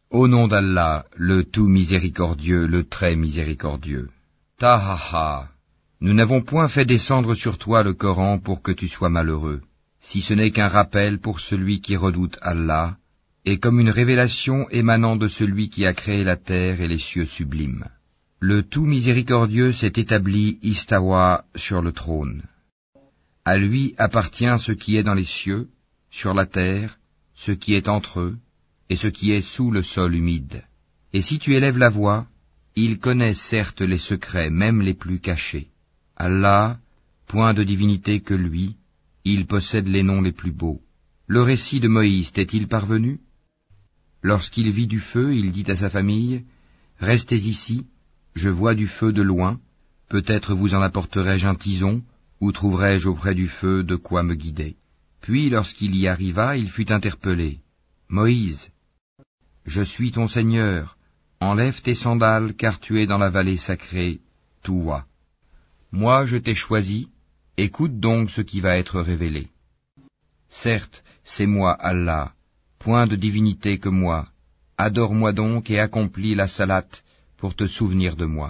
Au nom d'Allah, le tout miséricordieux, le très miséricordieux. Tahaha, nous n'avons point fait descendre sur toi le Coran pour que tu sois malheureux, si ce n'est qu'un rappel pour celui qui redoute Allah, et comme une révélation émanant de celui qui a créé la terre et les cieux sublimes. Le tout miséricordieux s'est établi istawa sur le trône. À lui appartient ce qui est dans les cieux, sur la terre, ce qui est entre eux, et ce qui est sous le sol humide. Et si tu élèves la voix, il connaît certes les secrets, même les plus cachés. Allah, point de divinité que lui, il possède les noms les plus beaux. Le récit de Moïse t'est-il parvenu? Lorsqu'il vit du feu, il dit à sa famille, « Restez ici, je vois du feu de loin, peut-être vous en apporterai-je un tison, ou trouverai-je auprès du feu de quoi me guider. » Puis lorsqu'il y arriva, il fut interpellé. « Moïse, je suis ton Seigneur, enlève tes sandales, car tu es dans la vallée sacrée, Touwa. Moi je t'ai choisi, écoute donc ce qui va être révélé. Certes, c'est moi Allah, point de divinité que moi, adore-moi donc et accomplis la salate pour te souvenir de moi.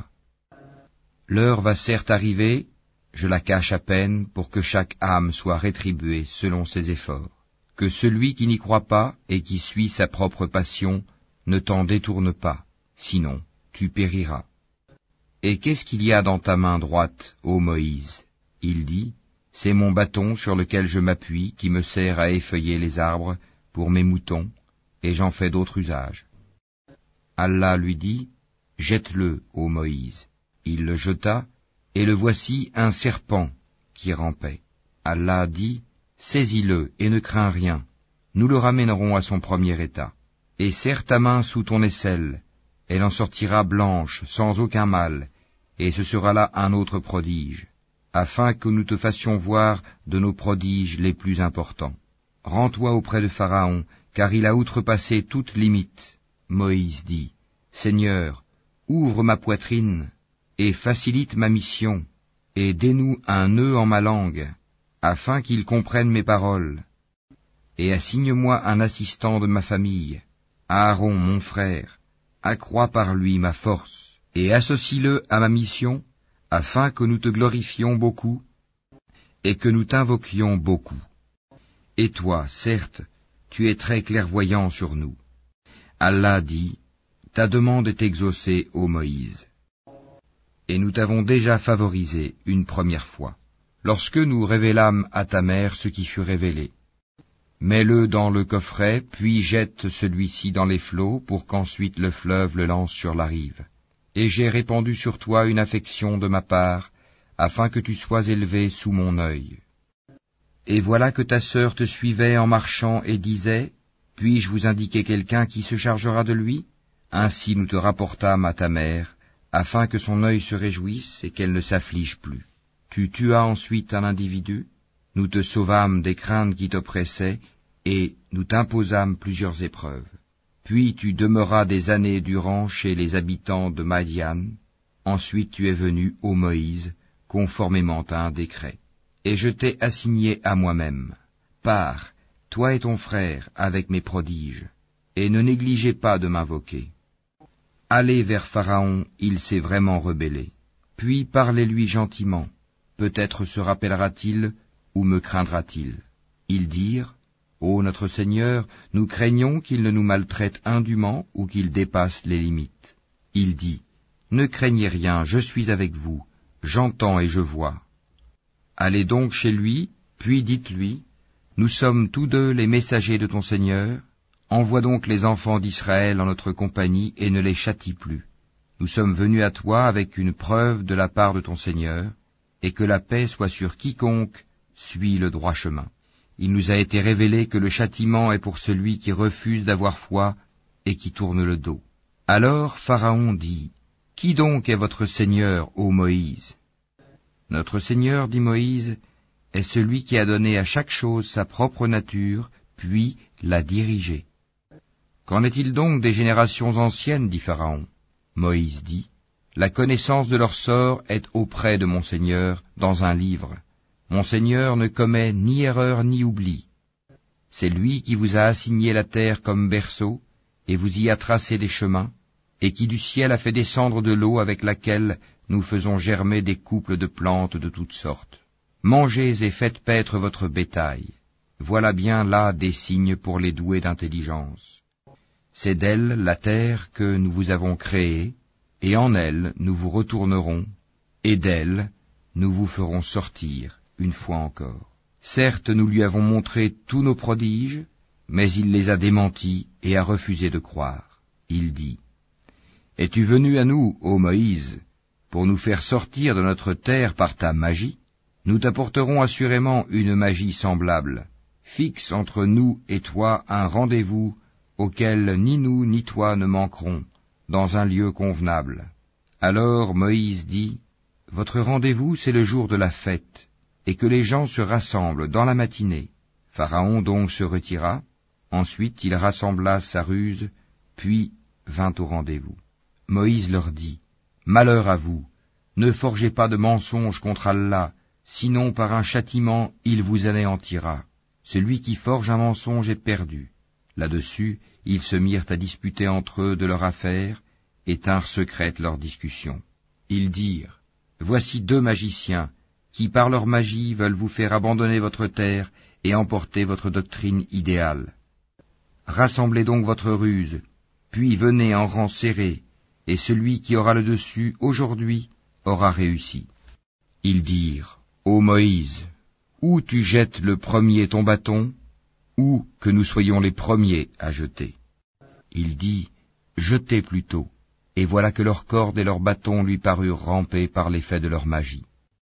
L'heure va certes arriver, je la cache à peine pour que chaque âme soit rétribuée selon ses efforts. Que celui qui n'y croit pas et qui suit sa propre passion ne t'en détourne pas, sinon tu périras. Et qu'est-ce qu'il y a dans ta main droite, ô Moïse? Il dit, c'est mon bâton sur lequel je m'appuie qui me sert à effeuiller les arbres pour mes moutons, et j'en fais d'autres usages. Allah lui dit, jette-le, ô Moïse. Il le jeta, et le voici un serpent qui rampait. Allah dit, saisis-le et ne crains rien, nous le ramènerons à son premier état. Et serre ta main sous ton aisselle, elle en sortira blanche, sans aucun mal, et ce sera là un autre prodige, afin que nous te fassions voir de nos prodiges les plus importants. Rends-toi auprès de Pharaon, car il a outrepassé toute limite. Moïse dit, Seigneur, ouvre ma poitrine, et facilite ma mission, et dénoue un nœud en ma langue, afin qu'il comprenne mes paroles, et assigne-moi un assistant de ma famille, Aaron mon frère, accrois par lui ma force, et associe-le à ma mission, afin que nous te glorifions beaucoup, et que nous t'invoquions beaucoup. Et toi, certes, tu es très clairvoyant sur nous. Allah dit, ta demande est exaucée, ô Moïse. Et nous t'avons déjà favorisé une première fois, lorsque nous révélâmes à ta mère ce qui fut révélé. Mets-le dans le coffret, puis jette celui-ci dans les flots, pour qu'ensuite le fleuve le lance sur la rive. Et j'ai répandu sur toi une affection de ma part, afin que tu sois élevé sous mon œil. Et voilà que ta sœur te suivait en marchant et disait, puis-je vous indiquer quelqu'un qui se chargera de lui? Ainsi nous te rapportâmes à ta mère, afin que son œil se réjouisse et qu'elle ne s'afflige plus. Tu tuas ensuite un individu, nous te sauvâmes des craintes qui t'oppressaient, et nous t'imposâmes plusieurs épreuves. Puis tu demeuras des années durant chez les habitants de Madian. Ensuite tu es venu, ô Moïse, conformément à un décret. Et je t'ai assigné à moi-même. Pars, toi et ton frère, avec mes prodiges, et ne négligez pas de m'invoquer. Allez vers Pharaon, il s'est vraiment rebellé. Puis parlez-lui gentiment, peut-être se rappellera-t-il, ou me craindra-t-il. Ils dirent, ô notre Seigneur, nous craignons qu'il ne nous maltraite indûment ou qu'il dépasse les limites. Il dit, ne craignez rien, je suis avec vous, j'entends et je vois. Allez donc chez lui, puis dites-lui, nous sommes tous deux les messagers de ton Seigneur, envoie donc les enfants d'Israël en notre compagnie et ne les châtie plus. Nous sommes venus à toi avec une preuve de la part de ton Seigneur, et que la paix soit sur quiconque suit le droit chemin. Il nous a été révélé que le châtiment est pour celui qui refuse d'avoir foi et qui tourne le dos. Alors Pharaon dit, qui donc est votre Seigneur, ô Moïse? Notre Seigneur, dit Moïse, est celui qui a donné à chaque chose sa propre nature, puis l'a dirigée. Qu'en est-il donc des générations anciennes, dit Pharaon? Moïse dit, la connaissance de leur sort est auprès de mon Seigneur dans un livre. Mon Seigneur ne commet ni erreur ni oubli. C'est lui qui vous a assigné la terre comme berceau, et vous y a tracé des chemins, et qui du ciel a fait descendre de l'eau avec laquelle nous faisons germer des couples de plantes de toutes sortes. Mangez et faites paître votre bétail. Voilà bien là des signes pour les doués d'intelligence. C'est d'elle, la terre, que nous vous avons créée, et en elle nous vous retournerons, et d'elle nous vous ferons sortir une fois encore. Certes, nous lui avons montré tous nos prodiges, mais il les a démentis et a refusé de croire. Il dit, « Es-tu venu à nous, ô Moïse, pour nous faire sortir de notre terre par ta magie? Nous t'apporterons assurément une magie semblable. Fixe entre nous et toi un rendez-vous auquel ni nous ni toi ne manquerons, dans un lieu convenable. » Alors Moïse dit, « Votre rendez-vous, c'est le jour de la fête, et que les gens se rassemblent dans la matinée. » Pharaon donc se retira, ensuite il rassembla sa ruse, puis vint au rendez-vous. Moïse leur dit, « Malheur à vous, ne forgez pas de mensonges contre Allah, sinon par un châtiment il vous anéantira. Celui qui forge un mensonge est perdu. » Là-dessus, ils se mirent à disputer entre eux de leur affaire, et tinrent secrète leur discussion. Ils dirent, « Voici 2 magiciens, qui par leur magie veulent vous faire abandonner votre terre et emporter votre doctrine idéale. Rassemblez donc votre ruse, puis venez en rang serré, et celui qui aura le dessus aujourd'hui aura réussi. » Ils dirent, « Ô Moïse, ou tu jettes le premier ton bâton, ou que nous soyons les premiers à jeter. » Il dit, « Jetez plutôt. » Et voilà que leurs cordes et leurs bâtons lui parurent ramper par l'effet de leur magie.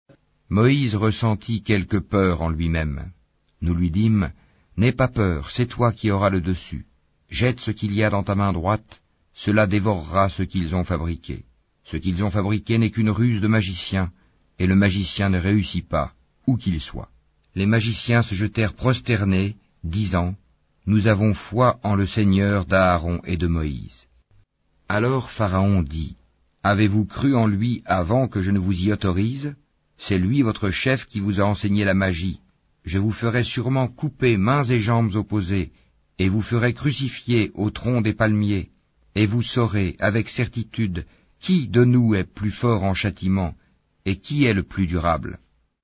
Moïse ressentit quelque peur en lui-même. Nous lui dîmes, « N'aie pas peur, c'est toi qui auras le dessus. Jette ce qu'il y a dans ta main droite, cela dévorera ce qu'ils ont fabriqué. Ce qu'ils ont fabriqué n'est qu'une ruse de magicien, et le magicien ne réussit pas, où qu'il soit. » Les magiciens se jetèrent prosternés, disant, « Nous avons foi en le Seigneur d'Aaron et de Moïse. » Alors Pharaon dit, « Avez-vous cru en lui avant que je ne vous y autorise? C'est lui votre chef qui vous a enseigné la magie. Je vous ferai sûrement couper mains et jambes opposées, et vous ferai crucifier au tronc des palmiers, et vous saurez avec certitude qui de nous est plus fort en châtiment, et qui est le plus durable.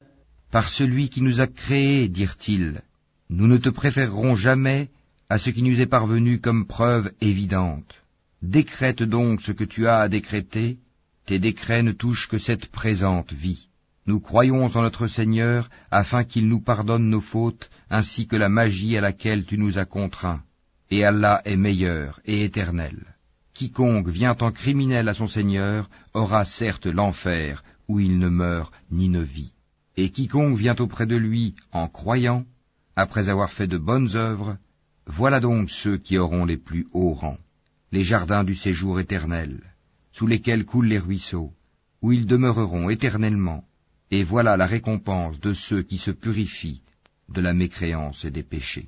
Par celui qui nous a créés, dirent-ils, nous ne te préférerons jamais à ce qui nous est parvenu comme preuve évidente. Décrète donc ce que tu as à décréter, tes décrets ne touchent que cette présente vie. Nous croyons en notre Seigneur afin qu'il nous pardonne nos fautes ainsi que la magie à laquelle tu nous as contraints. Et Allah est meilleur et éternel. Quiconque vient en criminel à son Seigneur aura certes l'enfer où il ne meurt ni ne vit. Et quiconque vient auprès de lui en croyant, après avoir fait de bonnes œuvres, voilà donc ceux qui auront les plus hauts rangs, les jardins du séjour éternel, sous lesquels coulent les ruisseaux, où ils demeureront éternellement, et voilà la récompense de ceux qui se purifient de la mécréance et des péchés.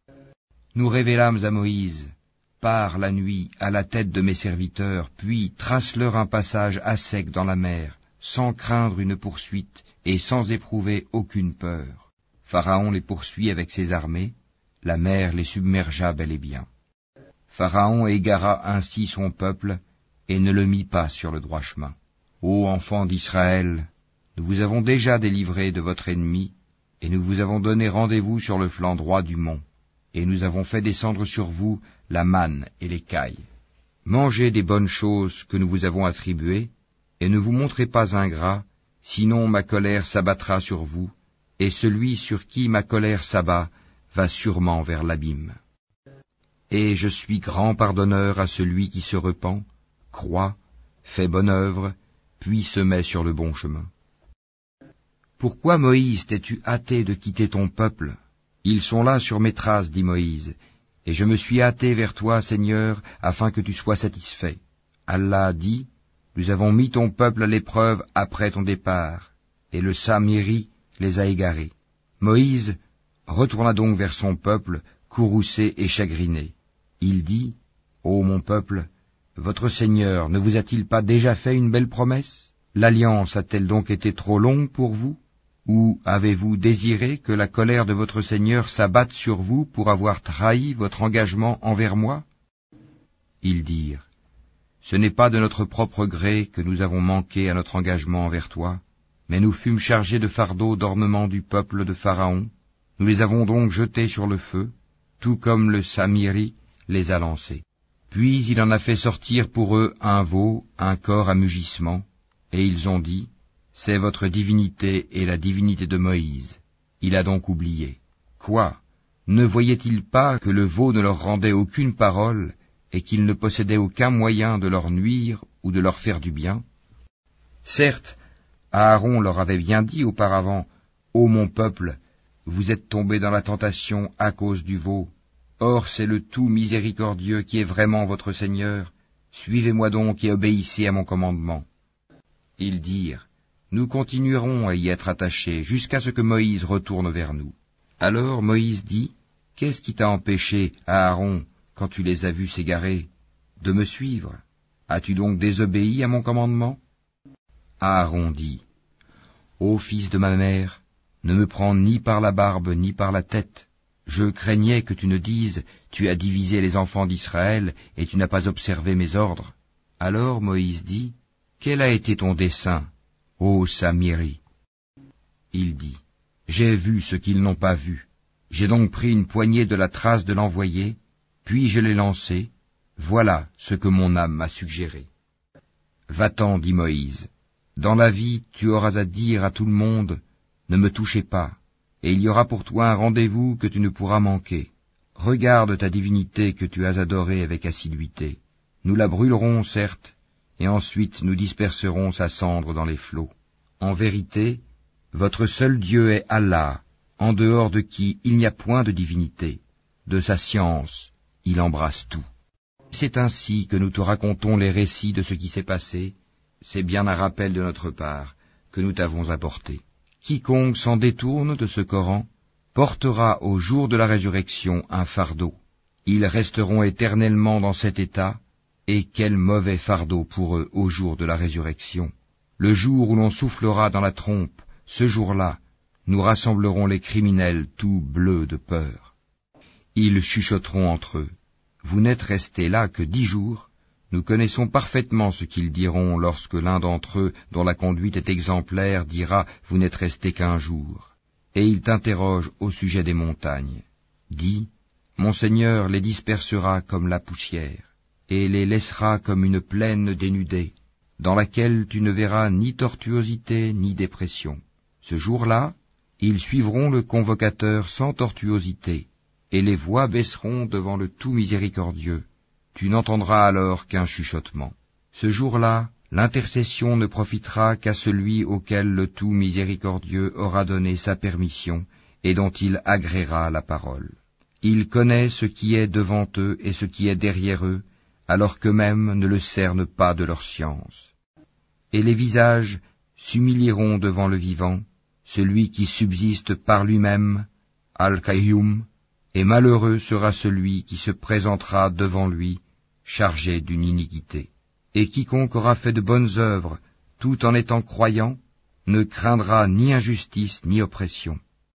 Nous révélâmes à Moïse, pars la nuit à la tête de mes serviteurs, puis trace-leur un passage à sec dans la mer, sans craindre une poursuite et sans éprouver aucune peur. Pharaon les poursuit avec ses armées, la mer les submergea bel et bien. Pharaon égara ainsi son peuple et ne le mit pas sur le droit chemin. Ô enfants d'Israël, nous vous avons déjà délivrés de votre ennemi, et nous vous avons donné rendez-vous sur le flanc droit du mont, et nous avons fait descendre sur vous la manne et l'écaille. Mangez des bonnes choses que nous vous avons attribuées, et ne vous montrez pas ingrats, sinon ma colère s'abattra sur vous, et celui sur qui ma colère s'abat va sûrement vers l'abîme. Et je suis grand pardonneur à celui qui se repent, croit, fait bonne œuvre, puis se met sur le bon chemin. Pourquoi, Moïse, t'es-tu hâté de quitter ton peuple? Ils sont là sur mes traces, dit Moïse, et je me suis hâté vers toi, Seigneur, afin que tu sois satisfait. Allah dit, nous avons mis ton peuple à l'épreuve après ton départ, et le Saméri les a égarés. Moïse retourna donc vers son peuple, courroucé et chagriné. Il dit, ô mon peuple, votre Seigneur ne vous a-t-il pas déjà fait une belle promesse? L'alliance a-t-elle donc été trop longue pour vous? Ou avez-vous désiré que la colère de votre Seigneur s'abatte sur vous pour avoir trahi votre engagement envers moi? Ils dirent, ce n'est pas de notre propre gré que nous avons manqué à notre engagement envers toi, mais nous fûmes chargés de fardeaux d'ornement du peuple de Pharaon, nous les avons donc jetés sur le feu, tout comme le Samiri les a lancés. Puis il en a fait sortir pour eux un veau, un corps à mugissement, et ils ont dit, c'est votre divinité et la divinité de Moïse. Il a donc oublié. Quoi? Ne voyaient-ils pas que le veau ne leur rendait aucune parole, et qu'il ne possédait aucun moyen de leur nuire ou de leur faire du bien? Certes, Aaron leur avait bien dit auparavant, ô mon peuple, vous êtes tombés dans la tentation à cause du veau. Or c'est le tout miséricordieux qui est vraiment votre Seigneur. Suivez-moi donc et obéissez à mon commandement. Ils dirent, nous continuerons à y être attachés jusqu'à ce que Moïse retourne vers nous. Alors Moïse dit, qu'est-ce qui t'a empêché, Aaron, quand tu les as vus s'égarer, de me suivre? As-tu donc désobéi à mon commandement? Aaron dit, ô fils de ma mère, ne me prends ni par la barbe ni par la tête. Je craignais que tu ne dises, tu as divisé les enfants d'Israël et tu n'as pas observé mes ordres. Alors Moïse dit, quel a été ton dessein, ô Samiri? Il dit, j'ai vu ce qu'ils n'ont pas vu. J'ai donc pris une poignée de la trace de l'envoyé, puis je l'ai lancé. Voilà ce que mon âme m'a suggéré. Va-t'en, dit Moïse. Dans la vie, tu auras à dire à tout le monde, ne me touchez pas, et il y aura pour toi un rendez-vous que tu ne pourras manquer. Regarde ta divinité que tu as adorée avec assiduité. Nous la brûlerons, certes, et ensuite nous disperserons sa cendre dans les flots. En vérité, votre seul Dieu est Allah, en dehors de qui il n'y a point de divinité. De sa science, il embrasse tout. C'est ainsi que nous te racontons les récits de ce qui s'est passé. C'est bien un rappel de notre part que nous t'avons apporté. Quiconque s'en détourne de ce Coran portera au jour de la résurrection un fardeau. Ils resteront éternellement dans cet état, et quel mauvais fardeau pour eux au jour de la résurrection. Le jour où l'on soufflera dans la trompe, ce jour-là, nous rassemblerons les criminels tout bleus de peur. Ils chuchoteront entre eux. Vous n'êtes restés là que 10 jours. Nous connaissons parfaitement ce qu'ils diront lorsque l'un d'entre eux, dont la conduite est exemplaire, dira « Vous n'êtes restés qu'1 jour ». Et il t'interroge au sujet des montagnes. Dis « Mon Seigneur les dispersera comme la poussière, et les laissera comme une plaine dénudée, dans laquelle tu ne verras ni tortuosité ni dépression. Ce jour-là, ils suivront le convocateur sans tortuosité, et les voix baisseront devant le tout miséricordieux. Tu n'entendras alors qu'un chuchotement. Ce jour-là, l'intercession ne profitera qu'à celui auquel le tout miséricordieux aura donné sa permission et dont il agréera la parole. Il connaît ce qui est devant eux et ce qui est derrière eux, alors qu'eux-mêmes ne le cernent pas de leur science. Et les visages s'humilieront devant le vivant, celui qui subsiste par lui-même, Al-Qayyum, et malheureux sera celui qui se présentera devant lui, chargé d'une iniquité. Et quiconque aura fait de bonnes œuvres, tout en étant croyant, ne craindra ni injustice ni oppression.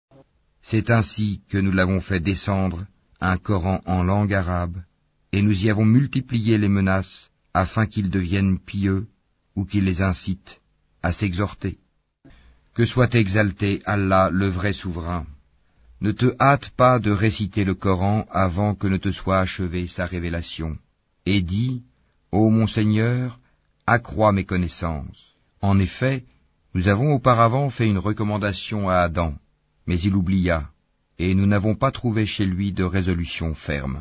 C'est ainsi que nous l'avons fait descendre, un Coran en langue arabe, et nous y avons multiplié les menaces, afin qu'ils deviennent pieux, ou qu'ils les incitent à s'exhorter. Que soit exalté Allah, le vrai souverain. Ne te hâte pas de réciter le Coran avant que ne te soit achevée sa révélation. Et dis, ô mon Seigneur, accrois mes connaissances. En effet, nous avons auparavant fait une recommandation à Adam, mais il oublia, et nous n'avons pas trouvé chez lui de résolution ferme.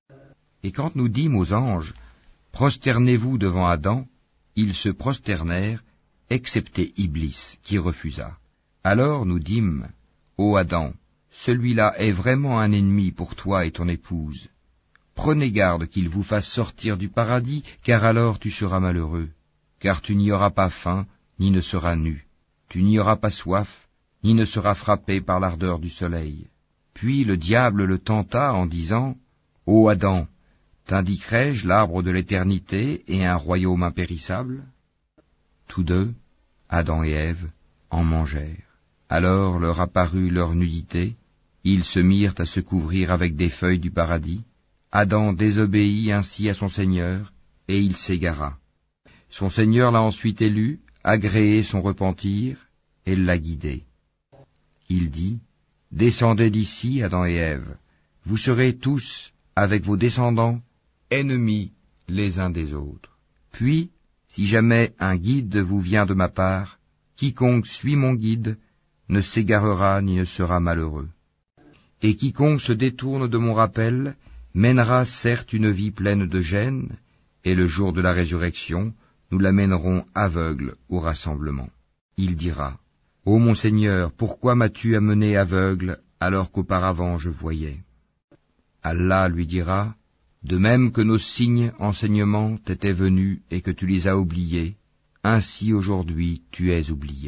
Et quand nous dîmes aux anges, prosternez-vous devant Adam, ils se prosternèrent, excepté Iblis, qui refusa. Alors nous dîmes, ô Adam, celui-là est vraiment un ennemi pour toi et ton épouse. Prenez garde qu'il vous fasse sortir du paradis, car alors tu seras malheureux. Car tu n'y auras pas faim, ni ne seras nu. Tu n'y auras pas soif, ni ne seras frappé par l'ardeur du soleil. Puis le diable le tenta en disant, « Ô Adam, t'indiquerai-je l'arbre de l'éternité et un royaume impérissable ?» Tous deux, Adam et Ève, en mangèrent. Alors leur apparut leur nudité, ils se mirent à se couvrir avec des feuilles du paradis, Adam désobéit ainsi à son Seigneur, et il s'égara. Son Seigneur l'a ensuite élu, agréé son repentir, et l'a guidé. Il dit, « Descendez d'ici, Adam et Ève, vous serez tous, avec vos descendants, ennemis les uns des autres. Puis, si jamais un guide vous vient de ma part, quiconque suit mon guide ne s'égarera ni ne sera malheureux. Et quiconque se détourne de mon rappel mènera certes une vie pleine de gêne, et le jour de la résurrection, nous l'amènerons aveugle au rassemblement. Il dira, « Ô mon Seigneur, pourquoi m'as-tu amené aveugle alors qu'auparavant je voyais ?» Allah lui dira, « De même que nos signes enseignements t'étaient venus et que tu les as oubliés, ainsi aujourd'hui tu es oublié. »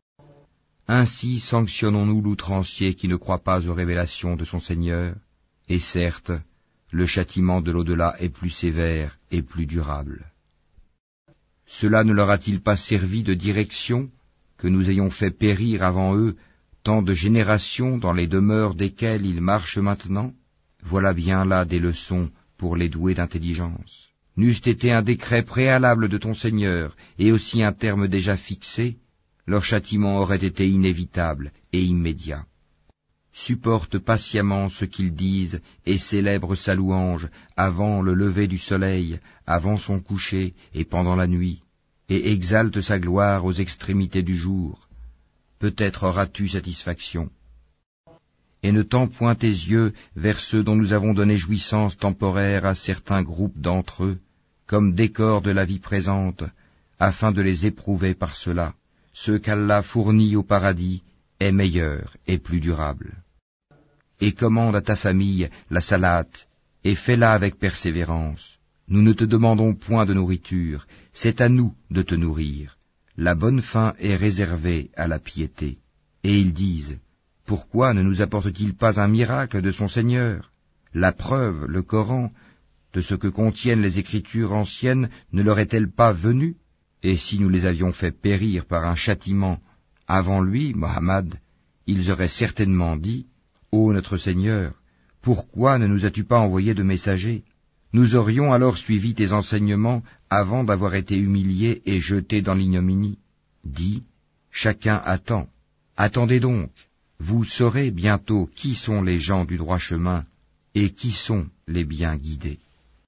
Ainsi sanctionnons-nous l'outrancier qui ne croit pas aux révélations de son Seigneur, et certes, le châtiment de l'au-delà est plus sévère et plus durable. Cela ne leur a-t-il pas servi de direction que nous ayons fait périr avant eux tant de générations dans les demeures desquelles ils marchent maintenant? Voilà bien là des leçons pour les doués d'intelligence. N'eût été un décret préalable de ton Seigneur et aussi un terme déjà fixé, leur châtiment aurait été inévitable et immédiat. Supporte patiemment ce qu'ils disent et célèbre sa louange avant le lever du soleil, avant son coucher et pendant la nuit, et exalte sa gloire aux extrémités du jour. Peut-être auras-tu satisfaction. Et ne tends point tes yeux vers ceux dont nous avons donné jouissance temporaire à certains groupes d'entre eux, comme décor de la vie présente, afin de les éprouver par cela. Ce qu'Allah fournit au paradis est meilleur et plus durable. Et commande à ta famille la salate, et fais-la avec persévérance. Nous ne te demandons point de nourriture, c'est à nous de te nourrir. La bonne faim est réservée à la piété. Et ils disent, pourquoi ne nous apporte-t-il pas un miracle de son Seigneur? La preuve, le Coran, de ce que contiennent les Écritures anciennes ne leur est-elle pas venue? Et si nous les avions fait périr par un châtiment avant lui, Mohammed, ils auraient certainement dit, ô notre Seigneur, pourquoi ne nous as-tu pas envoyé de messagers? Nous aurions alors suivi tes enseignements avant d'avoir été humiliés et jetés dans l'ignominie. Dis, chacun attend. Attendez donc, vous saurez bientôt qui sont les gens du droit chemin et qui sont les bien guidés.